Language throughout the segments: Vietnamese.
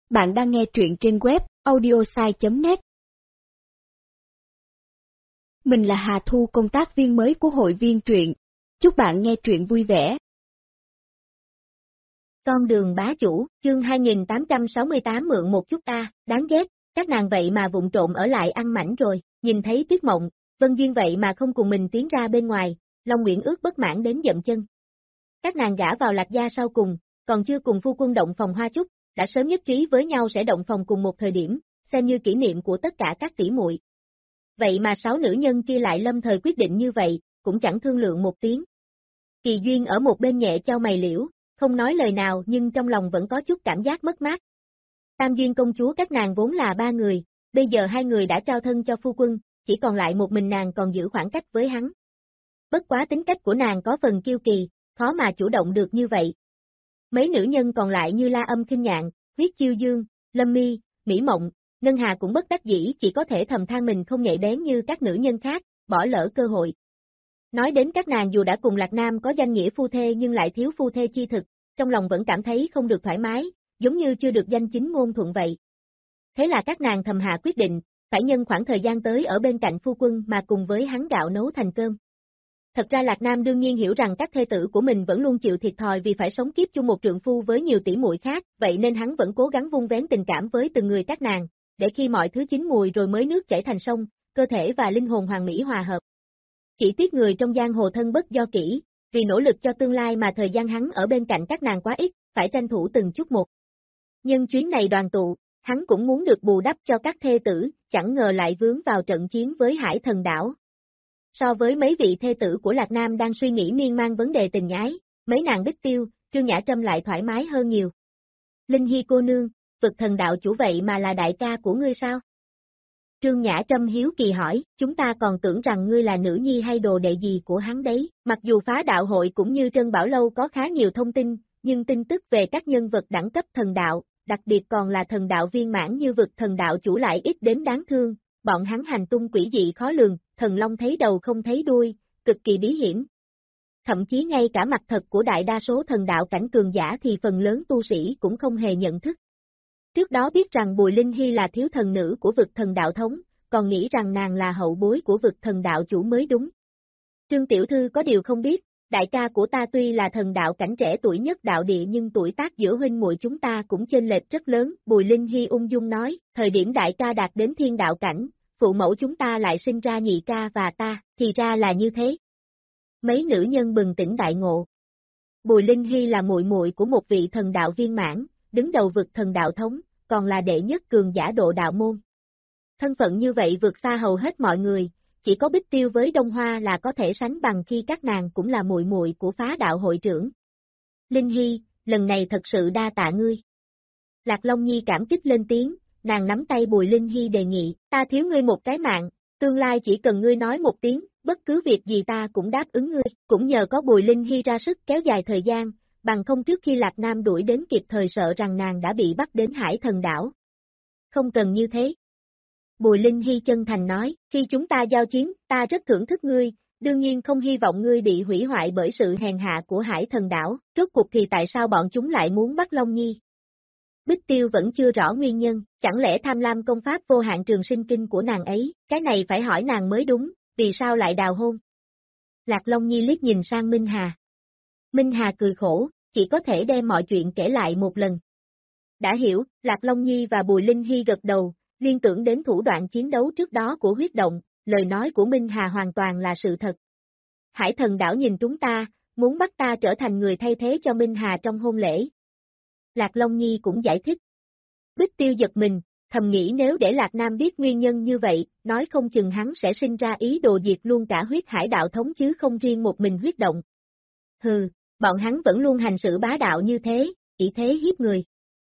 Bạn đang nghe truyện trên web audiosai.net. Mình là Hà Thu, công tác viên mới của hội viên truyện. Chúc bạn nghe truyện vui vẻ. Con đường bá chủ, chương 2868 mượn một chút ta, đáng ghét, các nàng vậy mà vụng trộm ở lại ăn mảnh rồi, nhìn thấy Tuyết Mộng, Vân Duyên vậy mà không cùng mình tiến ra bên ngoài, Long Nguyễn ước bất mãn đến dậm chân. Các nàng gả vào Lạc gia sau cùng, còn chưa cùng phu quân động phòng hoa chúc, đã sớm nhất trí với nhau sẽ động phòng cùng một thời điểm, xem như kỷ niệm của tất cả các tỷ muội. Vậy mà 6 nữ nhân kia lại lâm thời quyết định như vậy, cũng chẳng thương lượng một tiếng. Kỳ Duyên ở một bên nhẹ chau mày liễu, không nói lời nào nhưng trong lòng vẫn có chút cảm giác mất mát. Tam Duyên công chúa các nàng vốn là 3 người, bây giờ 2 người đã trao thân cho phu quân, chỉ còn lại một mình nàng còn giữ khoảng cách với hắn. Bất quá tính cách của nàng có phần kiêu kỳ, khó mà chủ động được như vậy. Mấy nữ nhân còn lại như La Âm Kinh Nhạn, Huyết Chiêu Dương, Lâm Mi, Mỹ Mộng, Ngân Hà cũng bất đắc dĩ chỉ có thể thầm than mình không nhạy bén như các nữ nhân khác, bỏ lỡ cơ hội. Nói đến các nàng dù đã cùng Lạc Nam có danh nghĩa phu thê nhưng lại thiếu phu thê chi thực, trong lòng vẫn cảm thấy không được thoải mái, giống như chưa được danh chính ngôn thuận vậy. Thế là các nàng thầm hạ quyết định, phải nhân khoảng thời gian tới ở bên cạnh phu quân mà cùng với hắn gạo nấu thành cơm. Thật ra Lạc Nam đương nhiên hiểu rằng các thê tử của mình vẫn luôn chịu thiệt thòi vì phải sống kiếp chung một trượng phu với nhiều tỷ muội khác, vậy nên hắn vẫn cố gắng vun vén tình cảm với từng người các nàng, để khi mọi thứ chín mùi rồi mới nước chảy thành sông, cơ thể và linh hồn hoàn mỹ hòa hợp. Chỉ tiếc người trong giang hồ thân bất do kỹ, vì nỗ lực cho tương lai mà thời gian hắn ở bên cạnh các nàng quá ít, phải tranh thủ từng chút một. Nhân chuyến này đoàn tụ, hắn cũng muốn được bù đắp cho các thê tử, chẳng ngờ lại vướng vào trận chiến với Hải Thần Đảo. So với mấy vị thê tử của Lạc Nam đang suy nghĩ miên man vấn đề tình ái, mấy nàng Bích Tiêu, Trương Nhã Trâm lại thoải mái hơn nhiều. Linh Hy cô nương, vực thần đạo chủ vậy mà là đại ca của ngươi sao? Trương Nhã Trâm hiếu kỳ hỏi, chúng ta còn tưởng rằng ngươi là nữ nhi hay đồ đệ gì của hắn đấy. Mặc dù phá đạo hội cũng như Trân Bảo Lâu có khá nhiều thông tin, nhưng tin tức về các nhân vật đẳng cấp thần đạo, đặc biệt còn là thần đạo viên mãn như vực thần đạo chủ lại ít đến đáng thương, bọn hắn hành tung quỷ dị khó lường, thần long thấy đầu không thấy đuôi, cực kỳ bí hiểm. Thậm chí ngay cả mặt thật của đại đa số thần đạo cảnh cường giả thì phần lớn tu sĩ cũng không hề nhận thức. Trước đó biết rằng Bùi Linh Hy là thiếu thần nữ của vực thần đạo thống, còn nghĩ rằng nàng là hậu bối của vực thần đạo chủ mới đúng. Trương tiểu thư có điều không biết, đại ca của ta tuy là thần đạo cảnh trẻ tuổi nhất đạo địa nhưng tuổi tác giữa huynh muội chúng ta cũng chênh lệch rất lớn, Bùi Linh Hy ung dung nói, thời điểm đại ca đạt đến thiên đạo cảnh, phụ mẫu chúng ta lại sinh ra nhị ca và ta, thì ra là như thế. Mấy nữ nhân bừng tỉnh đại ngộ. Bùi Linh Hy là muội muội của một vị thần đạo viên mãn, đứng đầu vực thần đạo thống, còn là đệ nhất cường giả độ đạo môn. Thân phận như vậy vượt xa hầu hết mọi người, chỉ có Bích Tiêu với Đông Hoa là có thể sánh bằng khi các nàng cũng là muội muội của phá đạo hội trưởng. Linh Hy, lần này thật sự đa tạ ngươi. Lạc Long Nhi cảm kích lên tiếng, nàng nắm tay Bùi Linh Hy đề nghị, ta thiếu ngươi một cái mạng, tương lai chỉ cần ngươi nói một tiếng, bất cứ việc gì ta cũng đáp ứng ngươi, cũng nhờ có Bùi Linh Hy ra sức kéo dài thời gian, bằng không trước khi Lạc Nam đuổi đến kịp thời sợ rằng nàng đã bị bắt đến Hải Thần Đảo. Không cần như thế. Bùi Linh Hy chân thành nói, khi chúng ta giao chiến, ta rất thưởng thức ngươi, đương nhiên không hy vọng ngươi bị hủy hoại bởi sự hèn hạ của Hải Thần Đảo, rốt cuộc thì tại sao bọn chúng lại muốn bắt Long Nhi? Bích Tiêu vẫn chưa rõ nguyên nhân, chẳng lẽ tham lam công pháp vô hạn trường sinh kinh của nàng ấy, cái này phải hỏi nàng mới đúng, vì sao lại đào hôn? Lạc Long Nhi liếc nhìn sang Minh Hà. Minh Hà cười khổ, chỉ có thể đem mọi chuyện kể lại một lần. Đã hiểu, Lạc Long Nhi và Bùi Linh Hy gật đầu, liên tưởng đến thủ đoạn chiến đấu trước đó của huyết động, lời nói của Minh Hà hoàn toàn là sự thật. Hải Thần Đảo nhìn chúng ta, muốn bắt ta trở thành người thay thế cho Minh Hà trong hôn lễ. Lạc Long Nhi cũng giải thích. Bích Tiêu giật mình, thầm nghĩ nếu để Lạc Nam biết nguyên nhân như vậy, nói không chừng hắn sẽ sinh ra ý đồ diệt luôn cả huyết hải đạo thống chứ không riêng một mình huyết động. Hừ, bọn hắn vẫn luôn hành sự bá đạo như thế, chỉ thế hiếp người.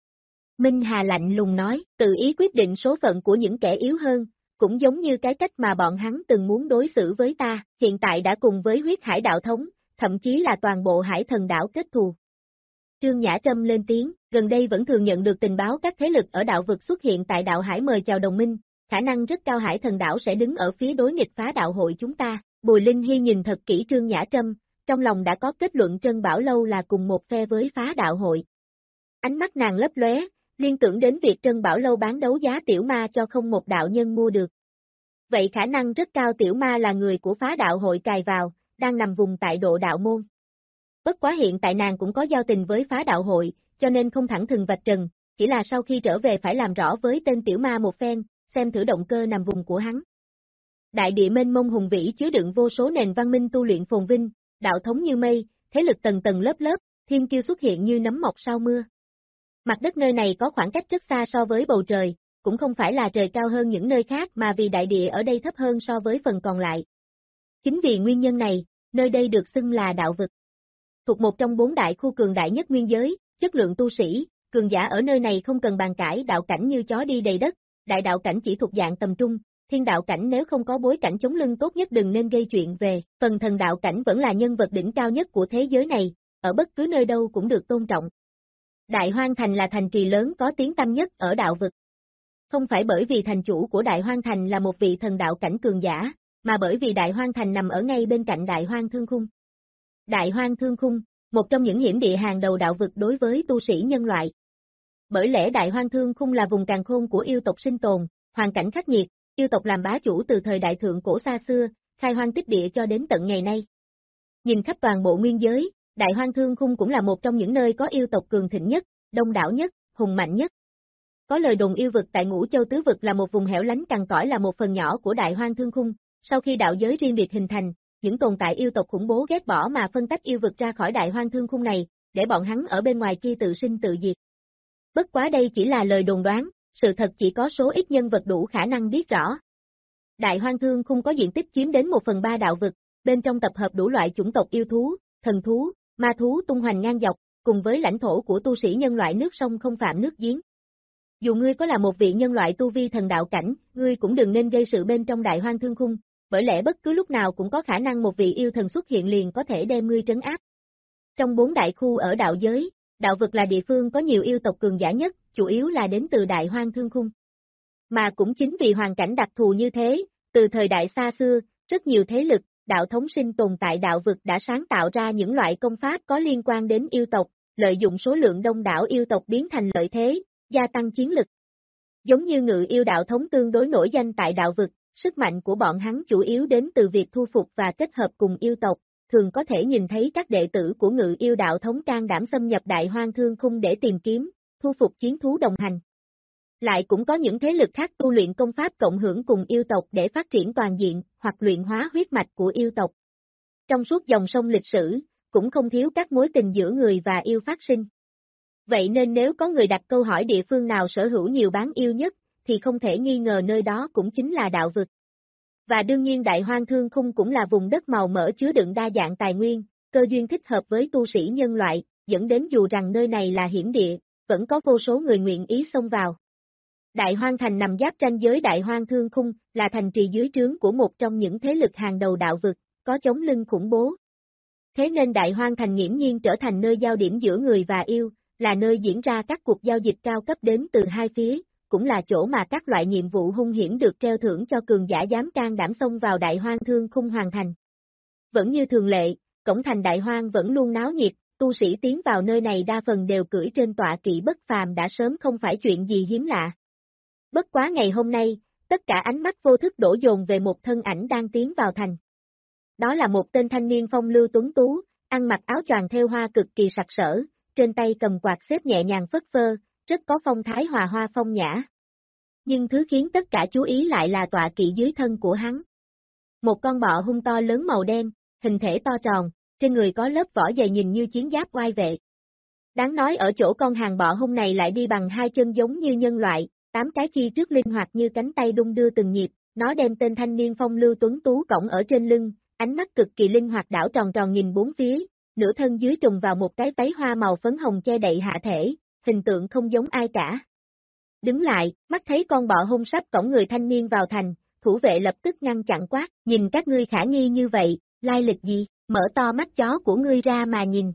Minh Hà lạnh lùng nói, tự ý quyết định số phận của những kẻ yếu hơn, cũng giống như cái cách mà bọn hắn từng muốn đối xử với ta, hiện tại đã cùng với huyết hải đạo thống, thậm chí là toàn bộ Hải Thần Đảo kết thù. Trương Nhã Trâm lên tiếng, gần đây vẫn thường nhận được tình báo các thế lực ở đạo vực xuất hiện tại đạo hải mời chào đồng minh, khả năng rất cao Hải Thần Đảo sẽ đứng ở phía đối nghịch phá đạo hội chúng ta. Bùi Linh Hy nhìn thật kỹ Trương Nhã Trâm, trong lòng đã có kết luận Trân Bảo Lâu là cùng một phe với phá đạo hội. Ánh mắt nàng lấp lóe, liên tưởng đến việc Trân Bảo Lâu bán đấu giá tiểu ma cho không một đạo nhân mua được. Vậy khả năng rất cao tiểu ma là người của phá đạo hội cài vào, đang nằm vùng tại độ đạo môn. Bất quá hiện tại nàng cũng có giao tình với phá đạo hội, cho nên không thẳng thừng vạch trần, chỉ là sau khi trở về phải làm rõ với tên tiểu ma một phen, xem thử động cơ nằm vùng của hắn. Đại địa mênh mông hùng vĩ chứa đựng vô số nền văn minh tu luyện phồn vinh, đạo thống như mây, thế lực tầng tầng lớp lớp, thiên kiêu xuất hiện như nấm mọc sau mưa. Mặt đất nơi này có khoảng cách rất xa so với bầu trời, cũng không phải là trời cao hơn những nơi khác mà vì đại địa ở đây thấp hơn so với phần còn lại. Chính vì nguyên nhân này, nơi đây được xưng là đạo vực. Thuộc một trong 4 đại khu cường đại nhất nguyên giới, chất lượng tu sĩ, cường giả ở nơi này không cần bàn cãi, đạo cảnh như chó đi đầy đất, đại đạo cảnh chỉ thuộc dạng tầm trung, thiên đạo cảnh nếu không có bối cảnh chống lưng tốt nhất đừng nên gây chuyện về, phần thần đạo cảnh vẫn là nhân vật đỉnh cao nhất của thế giới này, ở bất cứ nơi đâu cũng được tôn trọng. Đại Hoang Thành là thành trì lớn có tiếng tăm nhất ở đạo vực. Không phải bởi vì thành chủ của Đại Hoang Thành là một vị thần đạo cảnh cường giả, mà bởi vì Đại Hoang Thành nằm ở ngay bên cạnh Đại Hoang Thương Khung. Đại Hoang Thương Khung, một trong những hiểm địa hàng đầu đạo vực đối với tu sĩ nhân loại. Bởi lẽ Đại Hoang Thương Khung là vùng càn khôn của yêu tộc sinh tồn, hoàn cảnh khắc nghiệt, yêu tộc làm bá chủ từ thời đại thượng cổ xa xưa, khai hoang tích địa cho đến tận ngày nay. Nhìn khắp toàn bộ nguyên giới, Đại Hoang Thương Khung cũng là một trong những nơi có yêu tộc cường thịnh nhất, đông đảo nhất, hùng mạnh nhất. Có lời đồn yêu vực tại Ngũ Châu Tứ Vực là một vùng hẻo lánh cằn cỗi là một phần nhỏ của Đại Hoang Thương Khung, sau khi đạo giới riêng biệt hình thành, những tồn tại yêu tộc khủng bố ghét bỏ mà phân tách yêu vực ra khỏi Đại Hoang Thương Khung này, để bọn hắn ở bên ngoài kia tự sinh tự diệt. Bất quá đây chỉ là lời đồn đoán, sự thật chỉ có số ít nhân vật đủ khả năng biết rõ. Đại Hoang Thương Khung có diện tích chiếm đến 1/3 đạo vực, bên trong tập hợp đủ loại chủng tộc yêu thú, thần thú, ma thú tung hoành ngang dọc, cùng với lãnh thổ của tu sĩ nhân loại nước sông không phạm nước giếng. Dù ngươi có là một vị nhân loại tu vi thần đạo cảnh, ngươi cũng đừng nên gây sự bên trong Đại Hoang Thương Khung, bởi lẽ bất cứ lúc nào cũng có khả năng một vị yêu thần xuất hiện liền có thể đem ngươi trấn áp. Trong 4 đại khu ở đạo giới, đạo vực là địa phương có nhiều yêu tộc cường giả nhất, chủ yếu là đến từ Đại Hoang Thương Khung. Mà cũng chính vì hoàn cảnh đặc thù như thế, từ thời đại xa xưa, rất nhiều thế lực, đạo thống sinh tồn tại đạo vực đã sáng tạo ra những loại công pháp có liên quan đến yêu tộc, lợi dụng số lượng đông đảo yêu tộc biến thành lợi thế, gia tăng chiến lực. Giống như Ngự Yêu đạo thống tương đối nổi danh tại đạo vực, sức mạnh của bọn hắn chủ yếu đến từ việc thu phục và kết hợp cùng yêu tộc, thường có thể nhìn thấy các đệ tử của Ngự Yêu đạo thống can đảm xâm nhập Đại Hoang Thương Khung để tìm kiếm, thu phục chiến thú đồng hành. Lại cũng có những thế lực khác tu luyện công pháp cộng hưởng cùng yêu tộc để phát triển toàn diện, hoặc luyện hóa huyết mạch của yêu tộc. Trong suốt dòng sông lịch sử, cũng không thiếu các mối tình giữa người và yêu phát sinh. Vậy nên nếu có người đặt câu hỏi địa phương nào sở hữu nhiều bán yêu nhất, thì không thể nghi ngờ nơi đó cũng chính là đạo vực. Và đương nhiên Đại Hoang Thương Khung cũng là vùng đất màu mỡ chứa đựng đa dạng tài nguyên, cơ duyên thích hợp với tu sĩ nhân loại, dẫn đến dù rằng nơi này là hiểm địa, vẫn có vô số người nguyện ý xông vào. Đại Hoang Thành nằm giáp ranh giới Đại Hoang Thương Khung, là thành trì dưới trướng của một trong những thế lực hàng đầu đạo vực, có chống lưng khủng bố. Thế nên Đại Hoang Thành nghiễm nhiên trở thành nơi giao điểm giữa người và yêu, là nơi diễn ra các cuộc giao dịch cao cấp đến từ hai phía, cũng là chỗ mà các loại nhiệm vụ hung hiểm được treo thưởng cho cường giả dám can đảm xông vào Đại Hoang Thương Khung hoàn thành. Vẫn như thường lệ, cổng thành Đại Hoang vẫn luôn náo nhiệt, tu sĩ tiến vào nơi này đa phần đều cưỡi trên tọa kỵ bất phàm đã sớm không phải chuyện gì hiếm lạ. Bất quá ngày hôm nay, tất cả ánh mắt vô thức đổ dồn về một thân ảnh đang tiến vào thành. Đó là một tên thanh niên phong lưu tuấn tú, ăn mặc áo choàng thêu hoa cực kỳ sặc sỡ, trên tay cầm quạt xếp nhẹ nhàng phất phơ, rất có phong thái hòa hoa phong nhã. Nhưng thứ khiến tất cả chú ý lại là tọa kỵ dưới thân của hắn. Một con bọ hung to lớn màu đen, hình thể to tròn, trên người có lớp vỏ dày nhìn như chiến giáp oai vệ. Đáng nói ở chỗ con hàng bọ hung này lại đi bằng 2 chân giống như nhân loại, 8 cái chi trước linh hoạt như cánh tay đung đưa từng nhịp, nó đem tên thanh niên phong lưu tuấn tú cõng ở trên lưng, ánh mắt cực kỳ linh hoạt đảo tròn tròn nhìn bốn phía, nửa thân dưới trùng vào một cái váy hoa màu phấn hồng che đậy hạ thể, hình tượng không giống ai cả. Đứng lại, mắt thấy con bọ hung sắp cõng người thanh niên vào thành, thủ vệ lập tức ngăn chặn quát, nhìn các ngươi khả nghi như vậy, lai lịch gì, mở to mắt chó của ngươi ra mà nhìn.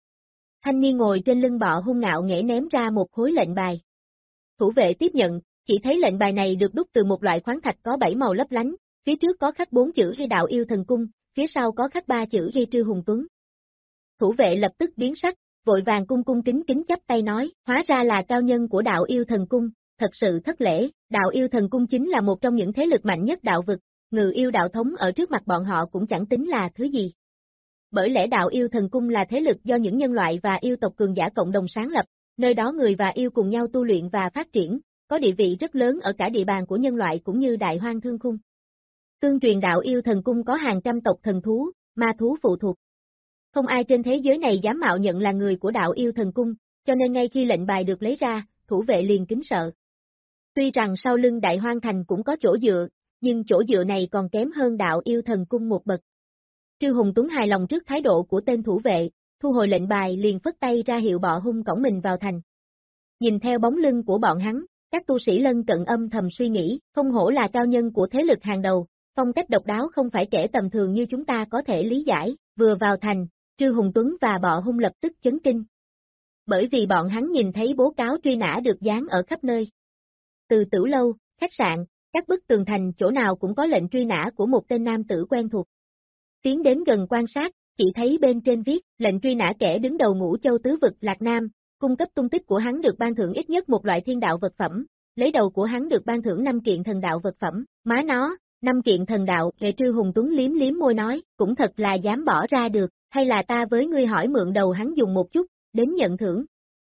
Thanh niên ngồi trên lưng bọ hung ngạo nghễ ném ra một khối lệnh bài. Thủ vệ tiếp nhận, chỉ thấy lệnh bài này được đúc từ một loại khoáng thạch có 7 màu lấp lánh, phía trước có khắc 4 chữ Ghi Đạo Yêu Thần Cung, phía sau có khắc 3 chữ Ghi Trư Hùng Tuấn. Thủ vệ lập tức biến sắc, vội vàng cung cung kính kính chắp tay nói, hóa ra là cao nhân của đạo yêu thần cung, thật sự thất lễ, đạo yêu thần cung chính là một trong những thế lực mạnh nhất đạo vực, ngự yêu đạo thống ở trước mặt bọn họ cũng chẳng tính là thứ gì. Bởi lẽ đạo yêu thần cung là thế lực do những nhân loại và yêu tộc cường giả cộng đồng sáng lập, nơi đó người và yêu cùng nhau tu luyện và phát triển, có địa vị rất lớn ở cả địa bàn của nhân loại cũng như đại hoang thương khung. Tương truyền đạo yêu thần cung có hàng trăm tộc thần thú, ma thú phụ thuộc. Không ai trên thế giới này dám mạo nhận là người của đạo yêu thần cung, cho nên ngay khi lệnh bài được lấy ra, thủ vệ liền kính sợ. Tuy rằng sau lưng đại hoang thành cũng có chỗ dựa, nhưng chỗ dựa này còn kém hơn đạo yêu thần cung một bậc. Trư Hùng Tuấn hài lòng trước thái độ của tên thủ vệ, thu hồi lệnh bài liền phất tay ra hiệu bọ hung cõng mình vào thành. Nhìn theo bóng lưng của bọn hắn, các tu sĩ lân cận âm thầm suy nghĩ, không hổ là cao nhân của thế lực hàng đầu, phong cách độc đáo không phải kẻ tầm thường như chúng ta có thể lý giải, vừa vào thành, Trư Hùng Tuấn và bọ hung lập tức chấn kinh. Bởi vì bọn hắn nhìn thấy bố cáo truy nã được dán ở khắp nơi. Từ tử lâu, khách sạn, các bức tường thành chỗ nào cũng có lệnh truy nã của một tên nam tử quen thuộc. Tiến đến gần quan sát, chỉ thấy bên trên viết, lệnh truy nã kẻ đứng đầu Ngũ Châu tứ vực Lạc Nam, cung cấp tung tích của hắn được ban thưởng ít nhất một loại thiên đạo vật phẩm, lấy đầu của hắn được ban thưởng 5 kiện thần đạo vật phẩm, má nó, 5 kiện thần đạo, Nghệ Trư Hùng Tuấn liếm liếm môi nói, cũng thật là dám bỏ ra được, hay là ta với ngươi hỏi mượn đầu hắn dùng một chút, đến nhận thưởng.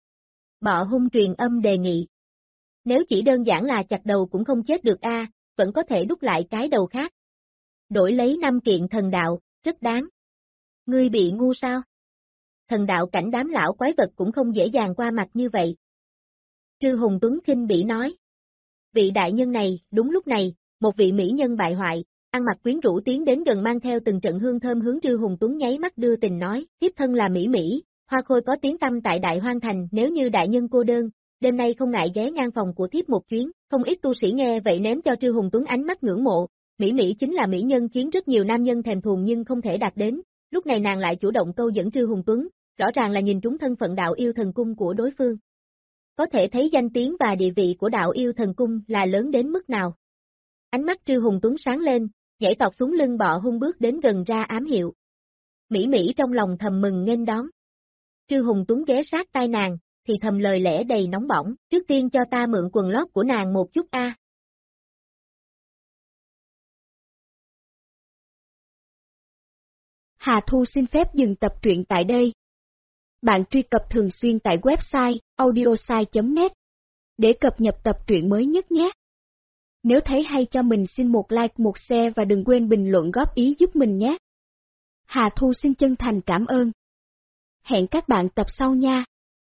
Bọ hung truyền âm đề nghị. Nếu chỉ đơn giản là chặt đầu cũng không chết được a, vẫn có thể đúc lại cái đầu khác. Đổi lấy 5 kiện thần đạo, rất đáng. Ngươi bị ngu sao? Thần đạo cảnh đám lão quái vật cũng không dễ dàng qua mặt như vậy. Trư Hùng Tuấn khinh bỉ nói. Vị đại nhân này, đúng lúc này, một vị mỹ nhân bại hoại, ăn mặc quyến rũ tiến đến gần mang theo từng trận hương thơm hướng Trư Hùng Tuấn nháy mắt đưa tình nói, thiếp thân là Mỹ, hoa khôi có tiếng tăm tại Đại Hoang Thành, nếu như đại nhân cô đơn, đêm nay không ngại ghé ngang phòng của thiếp một chuyến, không ít tu sĩ nghe vậy ném cho Trư Hùng Tuấn ánh mắt ngưỡng mộ, Mỹ chính là mỹ nhân khiến rất nhiều nam nhân thèm thuồng nhưng không thể đạt đến, lúc này nàng lại chủ động câu dẫn Trư Hùng Tuấn, rõ ràng là nhìn trúng thân phận đạo yêu thần cung của đối phương. Có thể thấy danh tiếng và địa vị của đạo yêu thần cung là lớn đến mức nào. Ánh mắt Trư Hùng Tuấn sáng lên, nhảy tọt xuống lưng bọ hung bước đến gần ra ám hiệu. Mỹ trong lòng thầm mừng nghênh đón. Trư Hùng Tuấn ghé sát tai nàng, thì thầm lời lẽ đầy nóng bỏng, trước tiên cho ta mượn quần lót của nàng một chút a. Hà Thu xin phép dừng tập truyện tại đây. Bạn truy cập thường xuyên tại website audiosai.net để cập nhật tập truyện mới nhất nhé. Nếu thấy hay cho mình xin một like, một share và đừng quên bình luận góp ý giúp mình nhé. Hà Thu xin chân thành cảm ơn. Hẹn các bạn tập sau nha.